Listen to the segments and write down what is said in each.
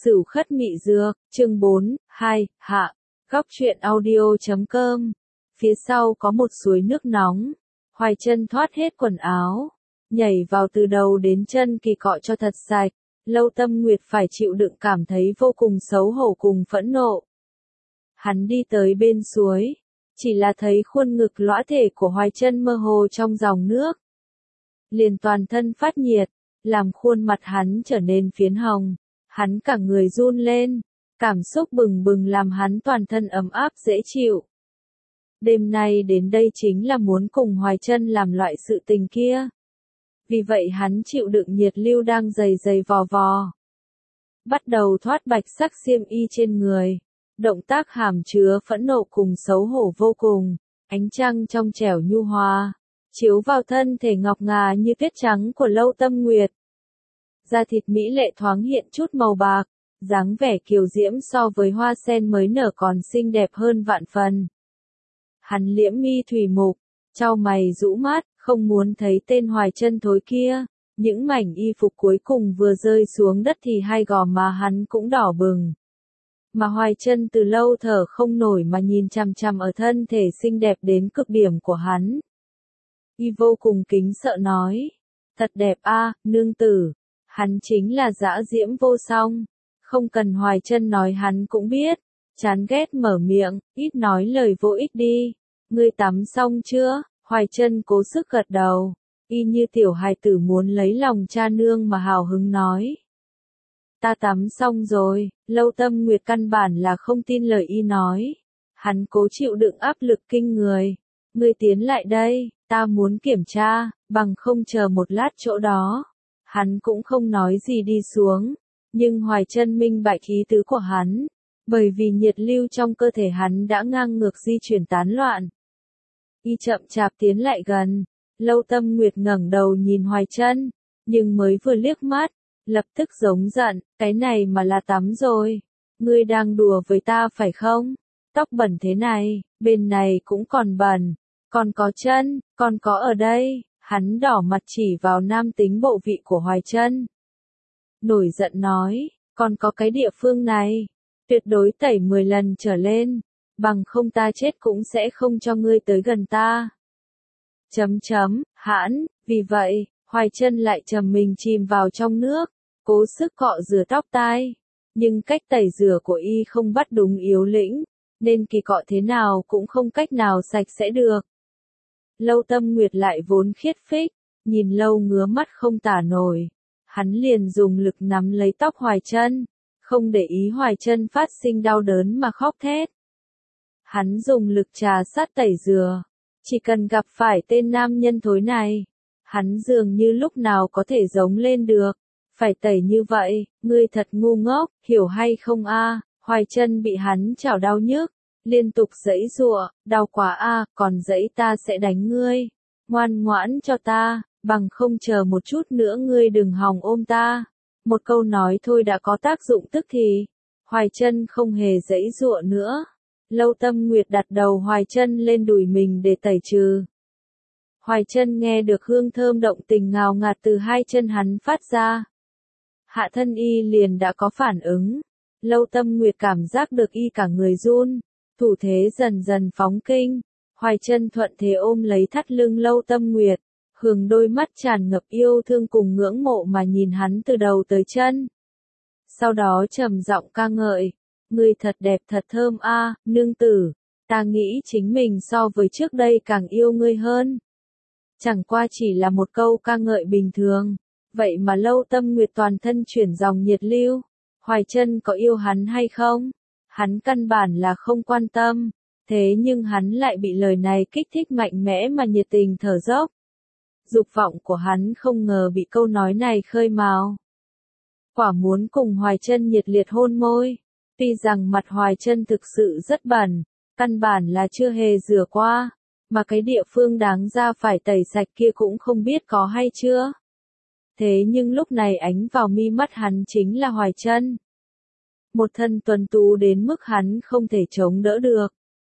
Sửu khất mị dược, chương 4, 2, hạ. Góc truyện audio.com. Phía sau có một suối nước nóng. Hoài Chân thoát hết quần áo, nhảy vào từ đầu đến chân kỳ cọ cho thật sạch. Lâu Tâm Nguyệt phải chịu đựng cảm thấy vô cùng xấu hổ cùng phẫn nộ. Hắn đi tới bên suối, chỉ là thấy khuôn ngực lõa thể của Hoài Chân mơ hồ trong dòng nước. Liền toàn thân phát nhiệt, làm khuôn mặt hắn trở nên phiến hồng. Hắn cả người run lên, cảm xúc bừng bừng làm hắn toàn thân ấm áp dễ chịu. Đêm nay đến đây chính là muốn cùng Hoài Chân làm loại sự tình kia. Vì vậy hắn chịu đựng nhiệt lưu đang dày dày vò vò. Bắt đầu thoát bạch sắc xiêm y trên người. Động tác hàm chứa phẫn nộ cùng xấu hổ vô cùng. Ánh trăng trong trẻo nhu hòa, chiếu vào thân thể ngọc ngà như tuyết trắng của Lâu Tâm Nguyệt. Da thịt mỹ lệ thoáng hiện chút màu bạc, dáng vẻ kiều diễm so với hoa sen mới nở còn xinh đẹp hơn vạn phần. Hắn liễm mi thủy mục, chau mày rũ mắt, không muốn thấy tên Hoài Chân thối kia. Những mảnh y phục cuối cùng vừa rơi xuống đất thì hai gò má hắn cũng đỏ bừng. Mà Hoài Chân từ lâu thở không nổi mà nhìn chằm chằm ở thân thể xinh đẹp đến cực điểm của hắn. Y vô cùng kính sợ nói, thật đẹp a, nương tử. Hắn chính là dã diễm vô song, không cần Hoài Chân nói hắn cũng biết. Chán ghét mở miệng, ít nói lời vô ích đi. Ngươi tắm xong chưa? Hoài Chân cố sức gật đầu, y như tiểu hài tử muốn lấy lòng cha nương mà hào hứng nói. Ta tắm xong rồi. Lâu Tâm Nguyệt căn bản là không tin lời y nói. Hắn cố chịu đựng áp lực kinh người. Ngươi tiến lại đây, ta muốn kiểm tra, bằng không chờ một lát chỗ đó. Hắn cũng không nói gì đi xuống, nhưng Hoài Chân minh bạch ý tứ của hắn, bởi vì nhiệt lưu trong cơ thể hắn đã ngang ngược di chuyển tán loạn. Y chậm chạp tiến lại gần, Lâu Tâm Nguyệt ngẩng đầu nhìn Hoài Chân, nhưng mới vừa liếc mắt, lập tức giống giận, cái này mà là tắm rồi, ngươi đang đùa với ta phải không? Tóc bẩn thế này, bên này cũng còn bẩn, còn có chân, còn có ở đây. Hắn đỏ mặt chỉ vào nam tính bộ vị của Hoài Chân. Nổi giận nói, còn có cái địa phương này, tuyệt đối tẩy 10 lần trở lên, bằng không ta chết cũng sẽ không cho ngươi tới gần ta. Hãn, vì vậy, Hoài Chân lại trầm mình chìm vào trong nước, cố sức cọ rửa tóc tai. Nhưng cách tẩy rửa của y không bắt đúng yếu lĩnh, nên kỳ cọ thế nào cũng không cách nào sạch sẽ được. Lâu Tâm Nguyệt lại vốn khiết phích, nhìn lâu ngứa mắt không tả nổi. Hắn liền dùng lực nắm lấy tóc Hoài Chân, không để ý Hoài Chân phát sinh đau đớn mà khóc thét. Hắn dùng lực trà sát tẩy rửa, chỉ cần gặp phải tên nam nhân thối này, hắn dường như lúc nào có thể giống lên được. Phải tẩy như vậy, ngươi thật ngu ngốc, hiểu hay không a? Hoài Chân bị hắn chảo đau nhức, liên tục giãy giụa, đau quá a, còn giãy ta sẽ đánh ngươi. Ngoan ngoãn cho ta, bằng không chờ một chút nữa ngươi đừng hòng ôm ta. Một câu nói thôi đã có tác dụng tức thì. Hoài Chân không hề giãy giụa nữa. Lâu Tâm Nguyệt đặt đầu Hoài Chân lên đùi mình để tẩy trừ. Hoài Chân nghe được hương thơm động tình ngào ngạt từ hai chân hắn phát ra. Hạ thân y liền đã có phản ứng. Lâu Tâm Nguyệt cảm giác được y cả người run. Thủ thế dần dần phóng kinh, Hoài Chân thuận thế ôm lấy thắt lưng Lâu Tâm Nguyệt, hướng đôi mắt tràn ngập yêu thương cùng ngưỡng mộ mà nhìn hắn từ đầu tới chân. Sau đó trầm giọng ca ngợi, ngươi thật đẹp thật thơm a, nương tử, ta nghĩ chính mình so với trước đây càng yêu ngươi hơn. Chẳng qua chỉ là một câu ca ngợi bình thường, vậy mà Lâu Tâm Nguyệt toàn thân chuyển dòng nhiệt lưu. Hoài Chân có yêu hắn hay không? Hắn căn bản là không quan tâm, thế nhưng hắn lại bị lời này kích thích mạnh mẽ mà nhiệt tình thở dốc. Dục vọng của hắn không ngờ bị câu nói này khơi mào. Quả muốn cùng Hoài Chân nhiệt liệt hôn môi, tuy rằng mặt Hoài Chân thực sự rất bẩn, căn bản là chưa hề rửa qua, mà cái địa phương đáng ra phải tẩy sạch kia cũng không biết có hay chưa. Thế nhưng lúc này ánh vào mi mắt hắn chính là Hoài Chân. Một thân tuấn tú đến mức hắn không thể chống đỡ được.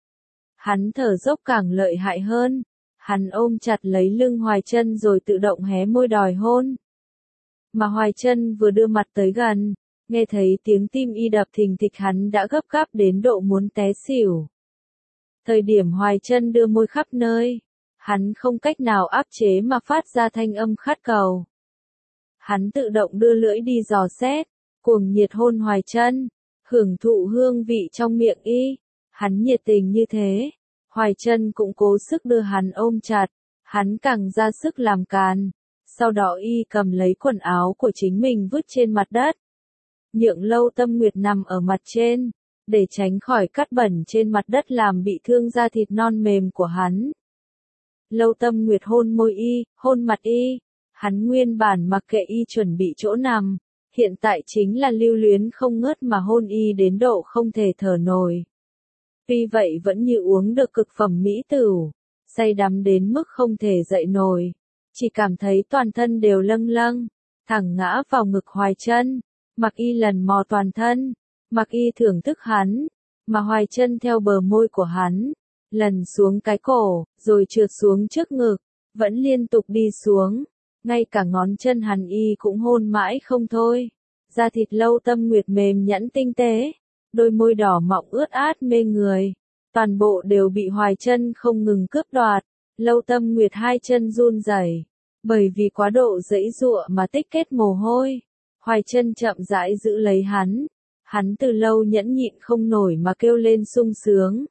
Hắn thở dốc càng lợi hại hơn. Hắn ôm chặt lấy lưng Hoài Chân rồi tự động hé môi đòi hôn. Mà Hoài Chân vừa đưa mặt tới gần, Nghe thấy tiếng tim y đập thình thịch hắn đã gấp gáp đến độ muốn té xỉu. Thời điểm Hoài Chân đưa môi khắp nơi, hắn không cách nào áp chế mà phát ra thanh âm khát cầu. Hắn tự động đưa lưỡi đi dò xét, cuồng nhiệt hôn Hoài Chân, hưởng thụ hương vị trong miệng y. Hắn nhiệt tình như thế, Hoài Chân cũng cố sức đưa hắn ôm chặt, hắn càng ra sức làm càn. Sau đó y cầm lấy quần áo của chính mình vứt trên mặt đất. Nhượng Lâu Tâm Nguyệt nằm ở mặt trên, để tránh khỏi cát bẩn trên mặt đất làm bị thương da thịt non mềm của hắn. Lâu Tâm Nguyệt hôn môi y, hôn mặt y, hắn nguyên bản mặc kệ y chuẩn bị chỗ nằm, hiện tại chính là lưu luyến không ngớt mà hôn y đến độ không thể thở nổi. Tuy vậy vẫn như uống được cực phẩm mỹ tửu, say đắm đến mức không thể dậy nổi, chỉ cảm thấy toàn thân đều lâng lâng, thẳng ngã vào ngực Hoài Chân, mặc y lần mò toàn thân, mặc y thưởng thức hắn, mà Hoài Chân theo bờ môi của hắn, lần xuống cái cổ, rồi trượt xuống trước ngực, vẫn liên tục đi xuống, ngay cả ngón chân hắn y cũng hôn mãi không thôi. Da thịt Lâu Tâm Nguyệt mềm nhẵn tinh tế, đôi môi đỏ mọng ướt át mê người, toàn bộ đều bị Hoài Chân không ngừng cướp đoạt. Lâu Tâm Nguyệt hai chân run rẩy, bởi vì quá độ giãy giụa mà tích kết mồ hôi. Hoài Chân chậm rãi giữ lấy hắn từ lâu nhẫn nhịn không nổi mà kêu lên sung sướng.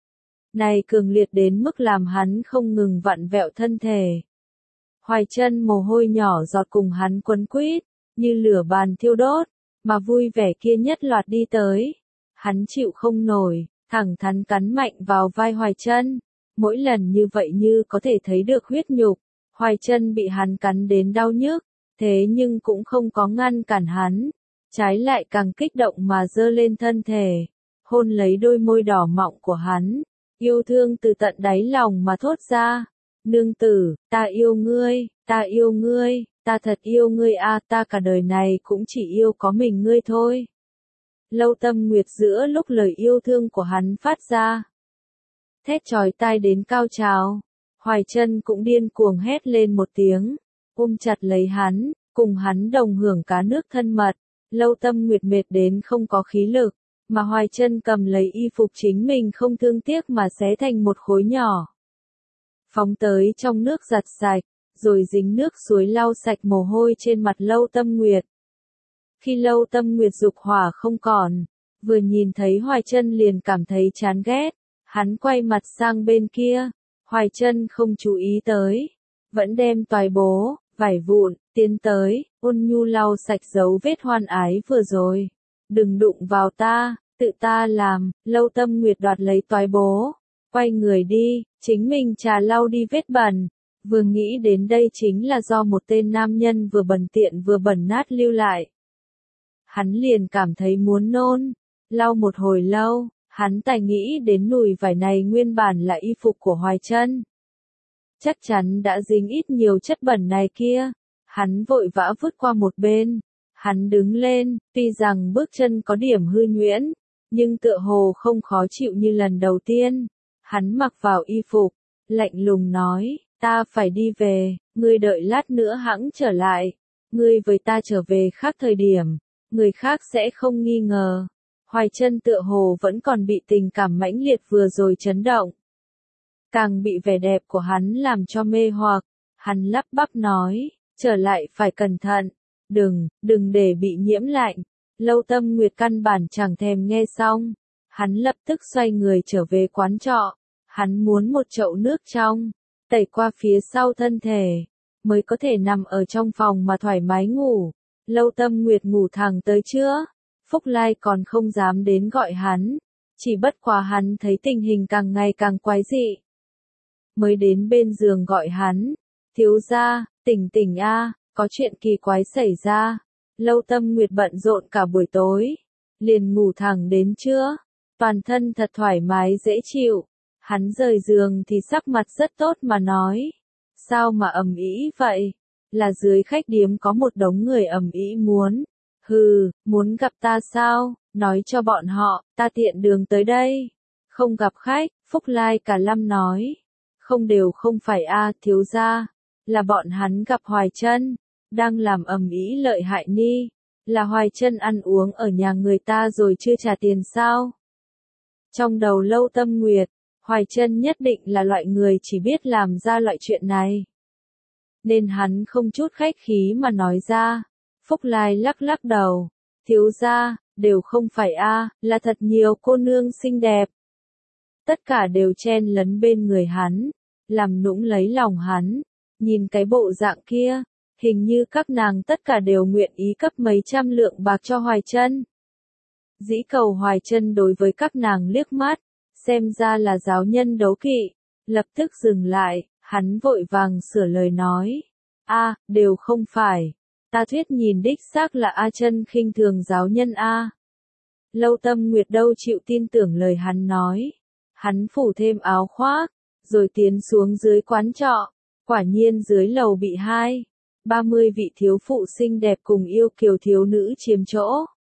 Này cường liệt đến mức làm hắn không ngừng vặn vẹo thân thể. Hoài Chân mồ hôi nhỏ giọt cùng hắn quấn quýt, như lửa bàn thiêu đốt, mà vui vẻ kia nhất loạt đi tới. Hắn chịu không nổi, thẳng thắn cắn mạnh vào vai Hoài Chân. Mỗi lần như vậy như có thể thấy được huyết nhục, Hoài Chân bị hắn cắn đến đau nhức, thế nhưng cũng không có ngăn cản hắn, trái lại càng kích động mà giơ lên thân thể, hôn lấy đôi môi đỏ mọng của hắn, yêu thương từ tận đáy lòng mà thốt ra. Nương tử, ta yêu ngươi, ta thật yêu ngươi a, ta cả đời này cũng chỉ yêu có mình ngươi thôi. Lâu Tâm Nguyệt giữa lúc lời yêu thương của hắn phát ra, thét chói tai đến cao trào, Hoài Chân cũng điên cuồng hét lên một tiếng, ôm chặt lấy hắn, cùng hắn đồng hưởng cá nước thân mật. Lâu Tâm Nguyệt mệt đến không có khí lực, mà Hoài Chân cầm lấy y phục chính mình không thương tiếc mà xé thành một khối nhỏ, phóng tới trong nước giặt sạch, rồi dính nước suối lau sạch mồ hôi trên mặt Lâu Tâm Nguyệt. Khi Lâu Tâm Nguyệt dục hỏa không còn, vừa nhìn thấy Hoài Chân liền cảm thấy chán ghét, hắn quay mặt sang bên kia, Hoài Chân không chú ý tới, vẫn đem toài bố, vải vụn, tiến tới, ôn nhu lau sạch dấu vết hoan ái vừa rồi. Đừng đụng vào ta, tự ta làm. Lâu Tâm Nguyệt đoạt lấy toái bố, quay người đi, chính mình trà lau đi vết bẩn. Vừa nghĩ đến đây chính là do một tên nam nhân vừa bẩn tiện vừa bẩn nát lưu lại. Hắn liền cảm thấy muốn nôn, lau một hồi lâu, hắn tài nghĩ đến nùi vải này nguyên bản là y phục của Hoài Chân. Chắc chắn đã dính ít nhiều chất bẩn này kia. Hắn vội vã vứt qua một bên. Hắn đứng lên, tuy rằng bước chân có điểm hư nhuyễn, nhưng tựa hồ không khó chịu như lần đầu tiên. Hắn mặc vào y phục, lạnh lùng nói, ta phải đi về, ngươi đợi lát nữa hẵng trở lại. Ngươi với ta trở về khác thời điểm, người khác sẽ không nghi ngờ. Hoài Chân tựa hồ vẫn còn bị tình cảm mãnh liệt vừa rồi chấn động. Càng bị vẻ đẹp của hắn làm cho mê hoặc, hắn lắp bắp nói, trở lại phải cẩn thận, đừng để bị nhiễm lạnh. Lâu Tâm Nguyệt căn bản chẳng thèm nghe xong, hắn lập tức xoay người trở về quán trọ, hắn muốn một chậu nước trong, tẩy qua phía sau thân thể, mới có thể nằm ở trong phòng mà thoải mái ngủ. Lâu Tâm Nguyệt ngủ thẳng tới trưa, Phúc Lai còn không dám đến gọi hắn, chỉ bất quá hắn thấy tình hình càng ngày càng quái dị. Mới đến bên giường gọi hắn, thiếu gia, tỉnh a, có chuyện kỳ quái xảy ra. Lâu Tâm Nguyệt bận rộn cả buổi tối, liền ngủ thẳng đến trưa, toàn thân thật thoải mái dễ chịu. Hắn rời giường thì sắc mặt rất tốt mà nói, sao mà ầm ĩ vậy? Là dưới khách điếm có một đống người ầm ĩ muốn gặp ta sao? Nói cho bọn họ, ta tiện đường tới đây. Không gặp khách, Phúc Lai cả lâm nói. Không phải a, thiếu gia, là bọn hắn gặp Hoài Chân, đang làm ầm ĩ lợi hại ni. Là Hoài Chân ăn uống ở nhà người ta rồi chưa trả tiền sao? Trong đầu Lâu Tâm Nguyệt, Hoài Chân nhất định là loại người chỉ biết làm ra loại chuyện này. Nên hắn không chút khách khí mà nói ra. Phúc Lai lắc lắc đầu. Thiếu gia, đều không phải a, là thật nhiều cô nương xinh đẹp. Tất cả đều chen lấn bên người hắn, làm nũng lấy lòng hắn. Nhìn cái bộ dạng kia, hình như các nàng tất cả đều nguyện ý cấp mấy trăm lượng bạc cho Hoài Chân. Dĩ Cầu Hoài Chân đối với các nàng liếc mắt, xem ra là giáo nhân đấu kỵ, lập tức dừng lại, hắn vội vàng sửa lời nói. A, đều không phải, ta thuyết nhìn đích xác là A Chân khinh thường giáo nhân A. Lâu Tâm Nguyệt đâu chịu tin tưởng lời hắn nói. Hắn phủ thêm áo khoác, rồi tiến xuống dưới quán trọ, quả nhiên dưới lầu bị 30 vị thiếu phụ xinh đẹp cùng yêu kiều thiếu nữ chiếm chỗ.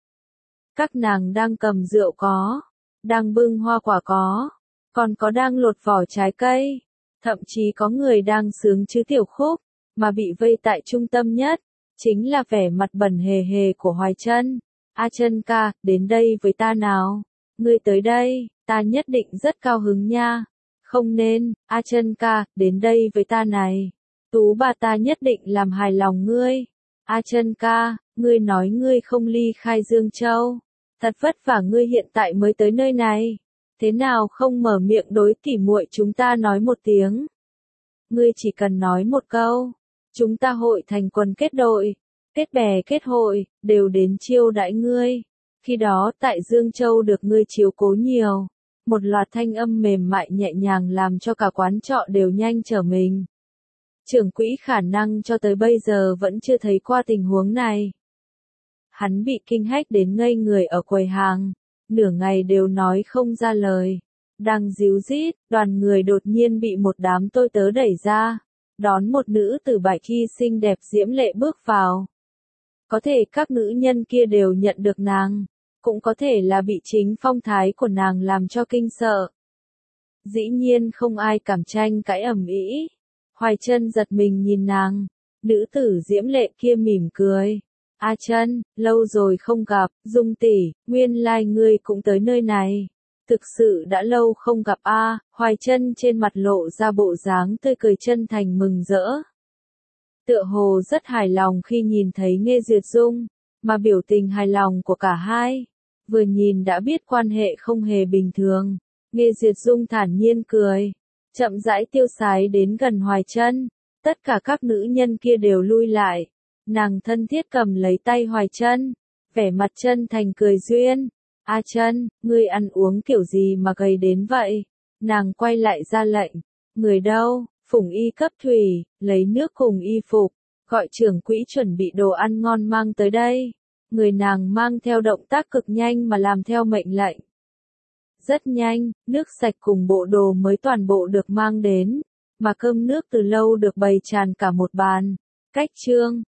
Các nàng đang cầm rượu có, đang bưng hoa quả có, còn có đang lột vỏ trái cây, thậm chí có người đang sướng chứ tiểu khúc, mà bị vây tại trung tâm nhất, chính là vẻ mặt bẩn hề hề của Hoài Chân. A Chân ca, đến đây với ta nào, ngươi tới đây, ta nhất định rất cao hứng nha. Không nên, A Chân ca, đến đây với ta này. Tú bà ta nhất định làm hài lòng ngươi. A Chân ca, ngươi nói ngươi không ly khai Dương Châu. Thật vất vả ngươi hiện tại mới tới nơi này. Thế nào không mở miệng đối tỉ muội chúng ta nói một tiếng. Ngươi chỉ cần nói một câu. Chúng ta hội thành quần kết đội, kết bè kết hội, đều đến chiêu đãi ngươi. Khi đó tại Dương Châu được ngươi chiếu cố nhiều. Một loạt thanh âm mềm mại nhẹ nhàng làm cho cả quán trọ đều nhanh trở mình. Trưởng quỹ khả năng cho tới bây giờ vẫn chưa thấy qua tình huống này. Hắn bị kinh hách đến ngây người ở quầy hàng, nửa ngày đều nói không ra lời. Đang díu dít, đoàn người đột nhiên bị một đám tôi tớ đẩy ra, đón một nữ tử bạch y xinh đẹp diễm lệ bước vào. Có thể các nữ nhân kia đều nhận được nàng, cũng có thể là bị chính phong thái của nàng làm cho kinh sợ. Dĩ nhiên không ai cảm tranh cãi ầm ĩ. Hoài Chân giật mình nhìn nàng, nữ tử diễm lệ kia mỉm cười. A Chân, lâu rồi không gặp, Dung tỷ, nguyên lai ngươi cũng tới nơi này. Thực sự đã lâu không gặp a. Hoài Chân trên mặt lộ ra bộ dáng tươi cười chân thành mừng rỡ. Tựa hồ rất hài lòng khi nhìn thấy Nghê Duyệt Dung, mà biểu tình hài lòng của cả hai, vừa nhìn đã biết quan hệ không hề bình thường. Nghê Duyệt Dung thản nhiên cười, chậm rãi tiêu sái đến gần Hoài Chân, tất cả các nữ nhân kia đều lui lại, nàng thân thiết cầm lấy tay Hoài Chân, vẻ mặt chân thành cười duyên. A Chân, ngươi ăn uống kiểu gì mà gầy đến vậy? Nàng quay lại ra lệnh, người đâu? Phùng y cấp thủy, lấy nước cùng y phục, gọi trưởng quỹ chuẩn bị đồ ăn ngon mang tới đây. Người nàng mang theo động tác cực nhanh mà làm theo mệnh lệnh. Rất nhanh, nước sạch cùng bộ đồ mới toàn bộ được mang đến, mà cơm nước từ lâu được bày tràn cả một bàn. Cách trương,